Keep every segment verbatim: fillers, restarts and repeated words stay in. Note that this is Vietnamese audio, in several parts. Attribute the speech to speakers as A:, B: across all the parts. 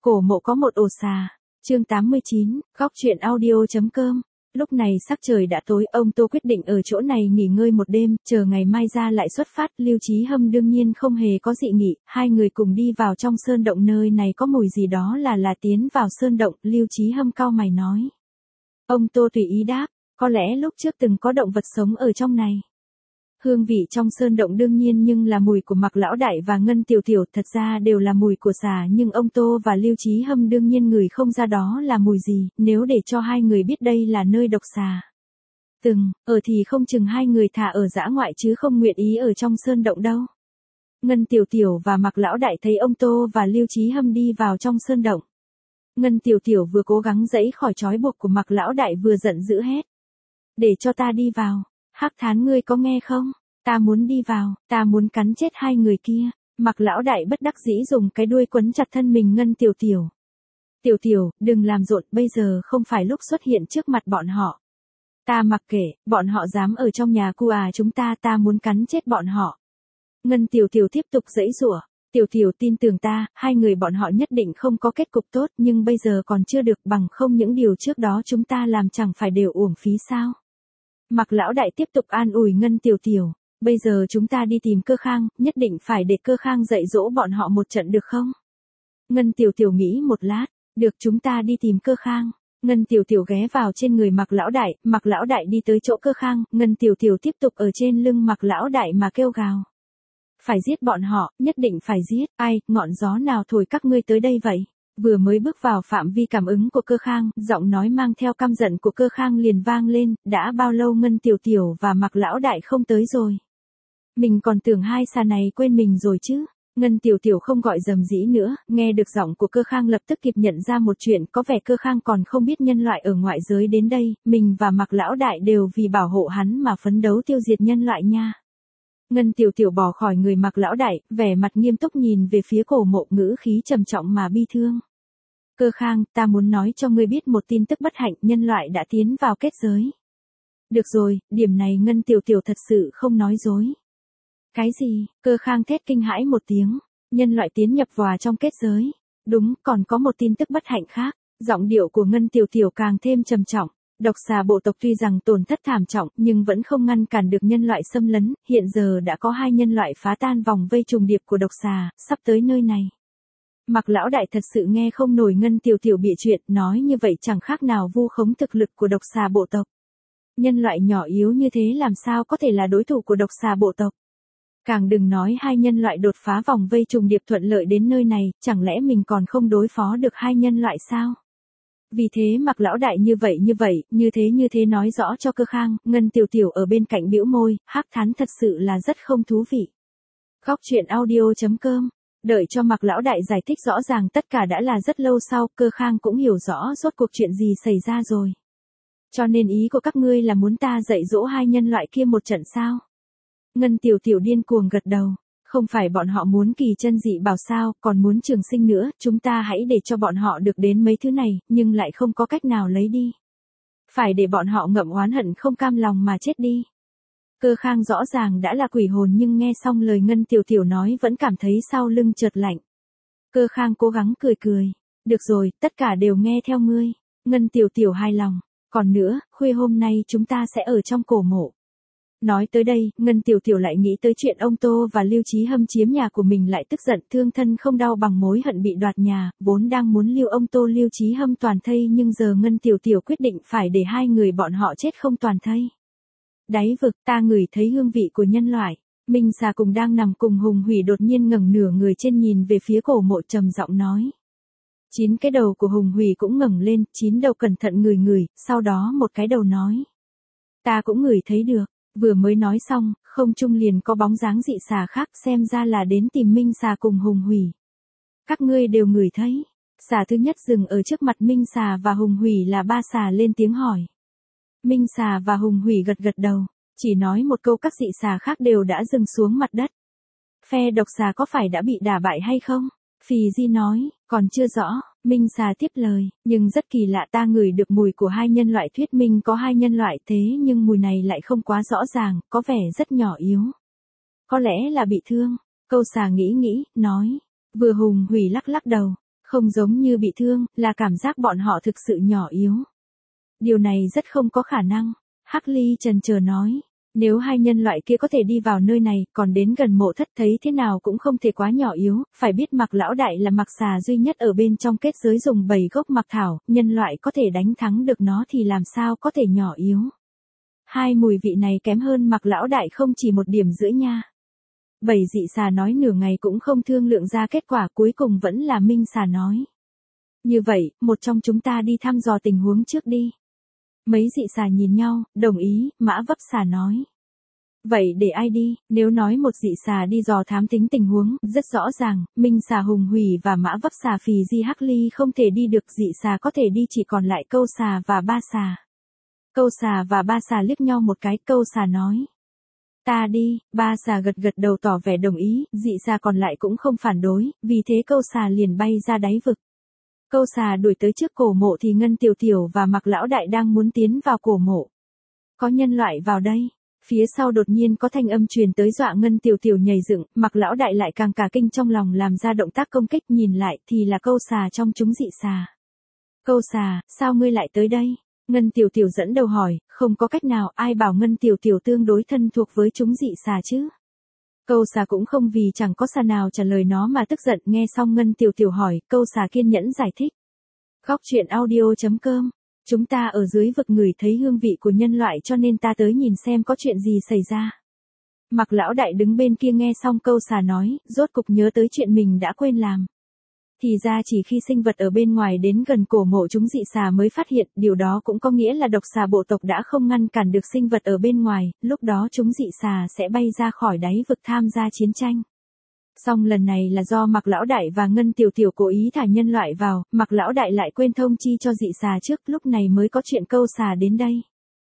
A: Cổ mộ có một ổ xà. Chương tám mươi chín, góc truyện audio.com. Lúc này sắc trời đã tối, ông Tô quyết định ở chỗ này nghỉ ngơi một đêm, chờ ngày mai ra lại xuất phát. Lưu Chí Hâm đương nhiên không hề có dị nghị, hai người cùng đi vào trong sơn động. Nơi này có mùi gì đó là là tiến vào sơn động. Lưu Chí Hâm cau mày nói. Ông Tô tùy ý đáp, có lẽ lúc trước từng có động vật sống ở trong này. Hương vị trong sơn động đương nhiên nhưng là mùi của Mạc Lão Đại và Ngân Tiểu Tiểu, thật ra đều là mùi của xà, nhưng ông Tô và Lưu Chí Hâm đương nhiên ngửi không ra đó là mùi gì, nếu để cho hai người biết đây là nơi độc xà. Từng, ở thì không chừng hai người thả ở dã ngoại chứ không nguyện ý ở trong sơn động đâu. Ngân Tiểu Tiểu và Mạc Lão Đại thấy ông Tô và Lưu Chí Hâm đi vào trong sơn động. Ngân Tiểu Tiểu vừa cố gắng giãy khỏi trói buộc của Mạc Lão Đại vừa giận dữ hét. Để cho ta đi vào. Hắc Thán, ngươi có nghe không? Ta muốn đi vào, ta muốn cắn chết hai người kia. Mạc Lão Đại bất đắc dĩ dùng cái đuôi quấn chặt thân mình Ngân Tiểu Tiểu. Tiểu Tiểu, đừng làm rộn, bây giờ không phải lúc xuất hiện trước mặt bọn họ. Ta mặc kệ, bọn họ dám ở trong nhà cu à chúng ta, ta muốn cắn chết bọn họ. Ngân Tiểu Tiểu tiếp tục giãy giụa. Tiểu Tiểu, tin tưởng ta, hai người bọn họ nhất định không có kết cục tốt, nhưng bây giờ còn chưa được, bằng không những điều trước đó chúng ta làm chẳng phải đều uổng phí sao? Mạc Lão Đại tiếp tục an ủi Ngân Tiểu Tiểu, bây giờ chúng ta đi tìm Cơ Khang, nhất định phải để Cơ Khang dạy dỗ bọn họ một trận được không? Ngân Tiểu Tiểu nghĩ một lát, được, chúng ta đi tìm Cơ Khang. Ngân Tiểu Tiểu ghé vào trên người Mạc Lão Đại, Mạc Lão Đại đi tới chỗ Cơ Khang, Ngân Tiểu Tiểu tiếp tục ở trên lưng Mạc Lão Đại mà kêu gào. Phải giết bọn họ, nhất định phải giết, ai, ngọn gió nào thổi các ngươi tới đây vậy? Vừa mới bước vào phạm vi cảm ứng của Cơ Khang, giọng nói mang theo căm giận của Cơ Khang liền vang lên, đã bao lâu Ngân Tiểu Tiểu và Mạc Lão Đại không tới rồi? Mình còn tưởng hai xà này quên mình rồi chứ. Ngân Tiểu Tiểu không gọi dầm dĩ nữa, nghe được giọng của Cơ Khang lập tức kịp nhận ra một chuyện, có vẻ Cơ Khang còn không biết nhân loại ở ngoại giới đến đây, mình và Mạc Lão Đại đều vì bảo hộ hắn mà phấn đấu tiêu diệt nhân loại nha. Ngân Tiểu Tiểu bỏ khỏi người Mạc Lão Đại, vẻ mặt nghiêm túc nhìn về phía cổ mộ, ngữ khí trầm trọng mà bi thương. Cơ Khang, ta muốn nói cho ngươi biết một tin tức bất hạnh, nhân loại đã tiến vào kết giới. Được rồi, điểm này Ngân Tiểu Tiểu thật sự không nói dối. Cái gì? Cơ Khang thét kinh hãi một tiếng. Nhân loại tiến nhập vào trong kết giới. Đúng, còn có một tin tức bất hạnh khác. Giọng điệu của Ngân Tiểu Tiểu càng thêm trầm trọng. Độc xà bộ tộc tuy rằng tổn thất thảm trọng, nhưng vẫn không ngăn cản được nhân loại xâm lấn, hiện giờ đã có hai nhân loại phá tan vòng vây trùng điệp của độc xà, sắp tới nơi này. Mạc Lão Đại thật sự nghe không nổi Ngân Tiểu Tiểu bịa chuyện, nói như vậy chẳng khác nào vu khống thực lực của độc xà bộ tộc. Nhân loại nhỏ yếu như thế làm sao có thể là đối thủ của độc xà bộ tộc. Càng đừng nói hai nhân loại đột phá vòng vây trùng điệp thuận lợi đến nơi này, chẳng lẽ mình còn không đối phó được hai nhân loại sao? Vì thế Mạc Lão Đại như vậy như vậy, như thế như thế nói rõ cho Cơ Khang. Ngân Tiểu Tiểu ở bên cạnh bĩu môi, Hắc Thán thật sự là rất không thú vị. Góc truyện audio.com. Đợi cho Mạc Lão Đại giải thích rõ ràng tất cả đã là rất lâu sau, Cơ Khang cũng hiểu rõ rốt cuộc chuyện gì xảy ra rồi. Cho nên ý của các ngươi là muốn ta dạy dỗ hai nhân loại kia một trận sao? Ngân Tiểu Tiểu điên cuồng gật đầu. Không phải bọn họ muốn kỳ chân dị bảo sao, còn muốn trường sinh nữa, chúng ta hãy để cho bọn họ được đến mấy thứ này, nhưng lại không có cách nào lấy đi. Phải để bọn họ ngậm oán hận không cam lòng mà chết đi. Cơ Khang rõ ràng đã là quỷ hồn nhưng nghe xong lời Ngân Tiểu Tiểu nói vẫn cảm thấy sau lưng chợt lạnh. Cơ Khang cố gắng cười cười. Được rồi, tất cả đều nghe theo ngươi. Ngân Tiểu Tiểu hài lòng. Còn nữa, khuya hôm nay chúng ta sẽ ở trong cổ mộ. Nói tới đây, Ngân Tiểu Tiểu lại nghĩ tới chuyện ông Tô và Lưu Chí Hâm chiếm nhà của mình, lại tức giận, thương thân không đau bằng mối hận bị đoạt nhà, vốn đang muốn lưu ông Tô Lưu Chí Hâm toàn thây, nhưng giờ Ngân Tiểu Tiểu quyết định phải để hai người bọn họ chết không toàn thây. Đáy vực, ta ngửi thấy hương vị của nhân loại. Minh xà cùng đang nằm cùng Hùng Hủy đột nhiên ngẩng nửa người trên nhìn về phía cổ mộ, trầm giọng nói. Chín cái đầu của Hùng Hủy cũng ngẩng lên, chín đầu cẩn thận ngửi ngửi, sau đó một cái đầu nói. Ta cũng ngửi thấy được. Vừa mới nói xong, không trung liền có bóng dáng dị xà khác, xem ra là đến tìm Minh xà cùng Hùng Hủy. Các ngươi đều ngửi thấy. Xà thứ nhất dừng ở trước mặt Minh xà và Hùng Hủy là ba xà lên tiếng hỏi. Minh xà và Hùng Hủy gật gật đầu, chỉ nói một câu các dị xà khác đều đã dừng xuống mặt đất. Phe độc xà có phải đã bị đả bại hay không? Phì Di nói, còn chưa rõ. Minh xà tiếp lời, nhưng rất kỳ lạ, ta ngửi được mùi của hai nhân loại, thuyết minh có hai nhân loại, thế nhưng mùi này lại không quá rõ ràng, có vẻ rất nhỏ yếu. Có lẽ là bị thương. Câu xà nghĩ nghĩ, nói. Vừa Hùng Hủy lắc lắc đầu. Không giống như bị thương, là cảm giác bọn họ thực sự nhỏ yếu. Điều này rất không có khả năng. Hắc Ly chần chờ nói. Nếu hai nhân loại kia có thể đi vào nơi này, còn đến gần mộ thất thấy thế nào cũng không thể quá nhỏ yếu, phải biết Mạc lão đại là Mạc xà duy nhất ở bên trong kết giới dùng bảy gốc Mạc thảo, nhân loại có thể đánh thắng được nó thì làm sao có thể nhỏ yếu. Hai mùi vị này kém hơn Mạc lão đại không chỉ một điểm rưỡi nha. Bảy dị xà nói nửa ngày cũng không thương lượng ra kết quả, cuối cùng vẫn là Minh xà nói. Như vậy, một trong chúng ta đi thăm dò tình huống trước đi. Mấy dị xà nhìn nhau, đồng ý, Mã Vấp xà nói. Vậy để ai đi, nếu nói một dị xà đi dò thám tính tình huống, rất rõ ràng, Minh xà Hùng Hủy và Mã Vấp xà Phì Di Hắc Ly không thể đi được, dị xà có thể đi chỉ còn lại Câu xà và Ba xà. Câu xà và Ba xà liếc nhau một cái, Câu xà nói. Ta đi, Ba xà gật gật đầu tỏ vẻ đồng ý, dị xà còn lại cũng không phản đối, vì thế Câu xà liền bay ra đáy vực. Câu xà đuổi tới trước cổ mộ thì Ngân Tiểu Tiểu và Mạc lão đại đang muốn tiến vào cổ mộ. Có nhân loại vào đây. Phía sau đột nhiên có thanh âm truyền tới dọa Ngân Tiểu Tiểu nhảy dựng, Mạc lão đại lại càng cả kinh trong lòng làm ra động tác công kích, nhìn lại thì là Câu xà trong chúng dị xà. Câu xà, sao ngươi lại tới đây? Ngân Tiểu Tiểu dẫn đầu hỏi, không có cách nào, ai bảo Ngân Tiểu Tiểu tương đối thân thuộc với chúng dị xà chứ? Câu xà cũng không vì chẳng có xà nào trả lời nó mà tức giận, nghe xong Ngân Tiểu Tiểu hỏi, Câu xà kiên nhẫn giải thích. Góc truyện audio chấm com, chúng ta ở dưới vực ngửi thấy hương vị của nhân loại cho nên ta tới nhìn xem có chuyện gì xảy ra. Mạc lão đại đứng bên kia nghe xong Câu xà nói, rốt cục nhớ tới chuyện mình đã quên làm. Thì ra chỉ khi sinh vật ở bên ngoài đến gần cổ mộ chúng dị xà mới phát hiện, điều đó cũng có nghĩa là độc xà bộ tộc đã không ngăn cản được sinh vật ở bên ngoài, lúc đó chúng dị xà sẽ bay ra khỏi đáy vực tham gia chiến tranh. Song lần này là do Mạc lão đại và Ngân Tiểu Tiểu cố ý thả nhân loại vào, Mạc lão đại lại quên thông chi cho dị xà trước, lúc này mới có chuyện Câu xà đến đây.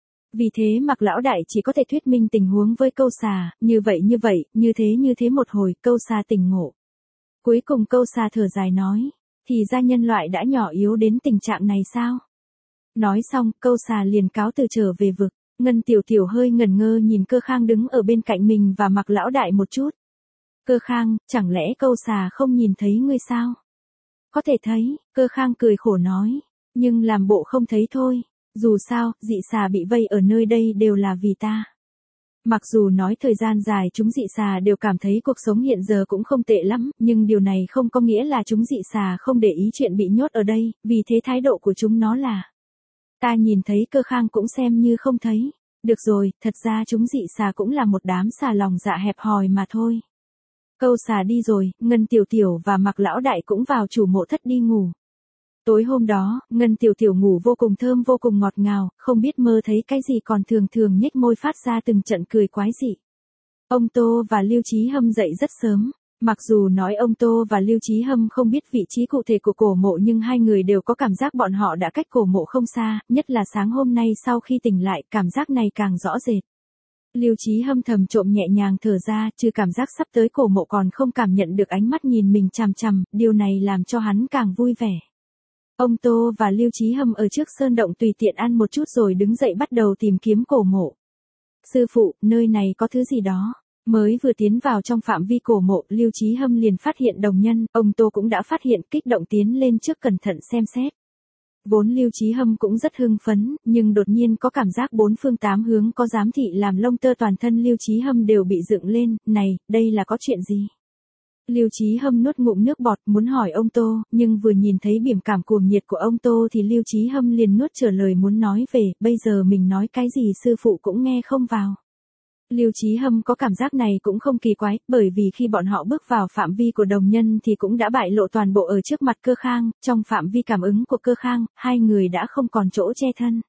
A: Vì thế Mạc lão đại chỉ có thể thuyết minh tình huống với Câu xà, như vậy như vậy, như thế như thế một hồi, Câu xà tỉnh ngộ. Cuối cùng Câu xà thở dài nói, thì ra nhân loại đã nhỏ yếu đến tình trạng này sao? Nói xong, Câu xà liền cáo từ trở về vực. Ngân Tiểu Tiểu hơi ngẩn ngơ nhìn Cơ Khang đứng ở bên cạnh mình và Mạc lão đại một chút. Cơ Khang, chẳng lẽ Câu xà không nhìn thấy ngươi sao? Có thể thấy, Cơ Khang cười khổ nói, nhưng làm bộ không thấy thôi, dù sao, dị xà bị vây ở nơi đây đều là vì ta. Mặc dù nói thời gian dài chúng dị xà đều cảm thấy cuộc sống hiện giờ cũng không tệ lắm, nhưng điều này không có nghĩa là chúng dị xà không để ý chuyện bị nhốt ở đây, vì thế thái độ của chúng nó là. Ta nhìn thấy Cơ Khang cũng xem như không thấy. Được rồi, thật ra chúng dị xà cũng là một đám xà lòng dạ hẹp hòi mà thôi. Câu xà đi rồi, Ngân Tiểu Tiểu và Mạc lão đại cũng vào chủ mộ thất đi ngủ. Tối hôm đó, Ngân Tiểu Tiểu ngủ vô cùng thơm vô cùng ngọt ngào, không biết mơ thấy cái gì còn thường thường nhếch môi phát ra từng trận cười quái dị. Ông Tô và Lưu Chí Hâm dậy rất sớm. Mặc dù nói ông Tô và Lưu Chí Hâm không biết vị trí cụ thể của cổ mộ nhưng hai người đều có cảm giác bọn họ đã cách cổ mộ không xa, nhất là sáng hôm nay sau khi tỉnh lại, cảm giác này càng rõ rệt. Lưu Chí Hâm thầm trộm nhẹ nhàng thở ra, trừ cảm giác sắp tới cổ mộ còn không cảm nhận được ánh mắt nhìn mình chằm chằm, điều này làm cho hắn càng vui vẻ. Ông Tô và Lưu Chí Hâm ở trước sơn động tùy tiện ăn một chút rồi đứng dậy bắt đầu tìm kiếm cổ mộ. Sư phụ, nơi này có thứ gì đó. Mới vừa tiến vào trong phạm vi cổ mộ, Lưu Chí Hâm liền phát hiện đồng nhân, ông Tô cũng đã phát hiện, kích động tiến lên trước cẩn thận xem xét. Vốn Lưu Chí Hâm cũng rất hưng phấn, nhưng đột nhiên có cảm giác bốn phương tám hướng có giám thị làm lông tơ toàn thân Lưu Chí Hâm đều bị dựng lên, này, đây là có chuyện gì? Lưu Chí Hâm nuốt ngụm nước bọt muốn hỏi ông Tô, nhưng vừa nhìn thấy biểu cảm cuồng nhiệt của ông Tô thì Lưu Chí Hâm liền nuốt trở lời muốn nói về, bây giờ mình nói cái gì sư phụ cũng nghe không vào. Lưu Chí Hâm có cảm giác này cũng không kỳ quái, bởi vì khi bọn họ bước vào phạm vi của đồng nhân thì cũng đã bại lộ toàn bộ ở trước mặt Cơ Khang, trong phạm vi cảm ứng của Cơ Khang, hai người đã không còn chỗ che thân.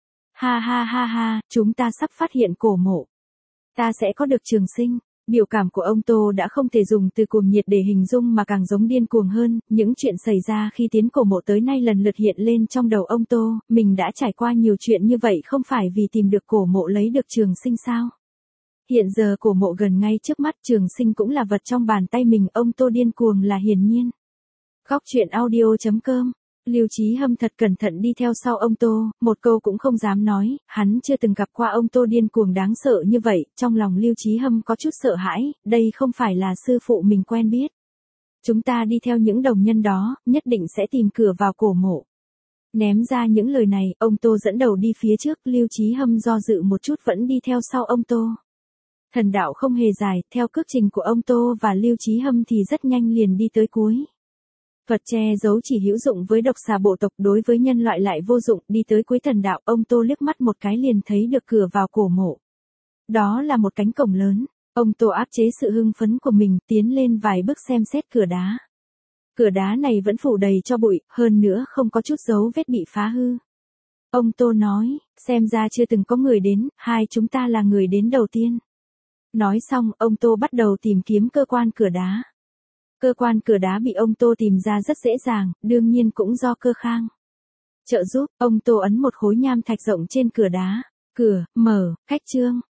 A: Ha ha ha ha, chúng ta sắp phát hiện cổ mộ. Ta sẽ có được trường sinh. Biểu cảm của ông Tô đã không thể dùng từ cuồng nhiệt để hình dung mà càng giống điên cuồng hơn, những chuyện xảy ra khi tiến cổ mộ tới nay lần lượt hiện lên trong đầu ông Tô, mình đã trải qua nhiều chuyện như vậy không phải vì tìm được cổ mộ lấy được trường sinh sao? Hiện giờ cổ mộ gần ngay trước mắt, trường sinh cũng là vật trong bàn tay mình, ông Tô điên cuồng là hiển nhiên. Góc truyện audio chấm com, Lưu Chí Hâm thật cẩn thận đi theo sau ông Tô, một câu cũng không dám nói, hắn chưa từng gặp qua ông Tô điên cuồng đáng sợ như vậy, trong lòng Lưu Chí Hâm có chút sợ hãi, đây không phải là sư phụ mình quen biết. Chúng ta đi theo những đồng nhân đó, nhất định sẽ tìm cửa vào cổ mộ. Ném ra những lời này, ông Tô dẫn đầu đi phía trước, Lưu Chí Hâm do dự một chút vẫn đi theo sau ông Tô. Thần đạo không hề dài, theo cước trình của ông Tô và Lưu Chí Hâm thì rất nhanh liền đi tới cuối. Thuật che giấu chỉ hữu dụng với độc xà bộ tộc, đối với nhân loại lại vô dụng, đi tới cuối thần đạo, ông Tô liếc mắt một cái liền thấy được cửa vào cổ mộ. Đó là một cánh cổng lớn, ông Tô áp chế sự hưng phấn của mình, tiến lên vài bước xem xét cửa đá. Cửa đá này vẫn phủ đầy cho bụi, hơn nữa không có chút dấu vết bị phá hư. Ông Tô nói, xem ra chưa từng có người đến, hai chúng ta là người đến đầu tiên. Nói xong, ông Tô bắt đầu tìm kiếm cơ quan cửa đá. Cơ quan cửa đá bị ông Tô tìm ra rất dễ dàng, đương nhiên cũng do Cơ Khang trợ giúp. Ông Tô ấn một khối nham thạch rộng trên cửa đá. Cửa, mở, cách trương.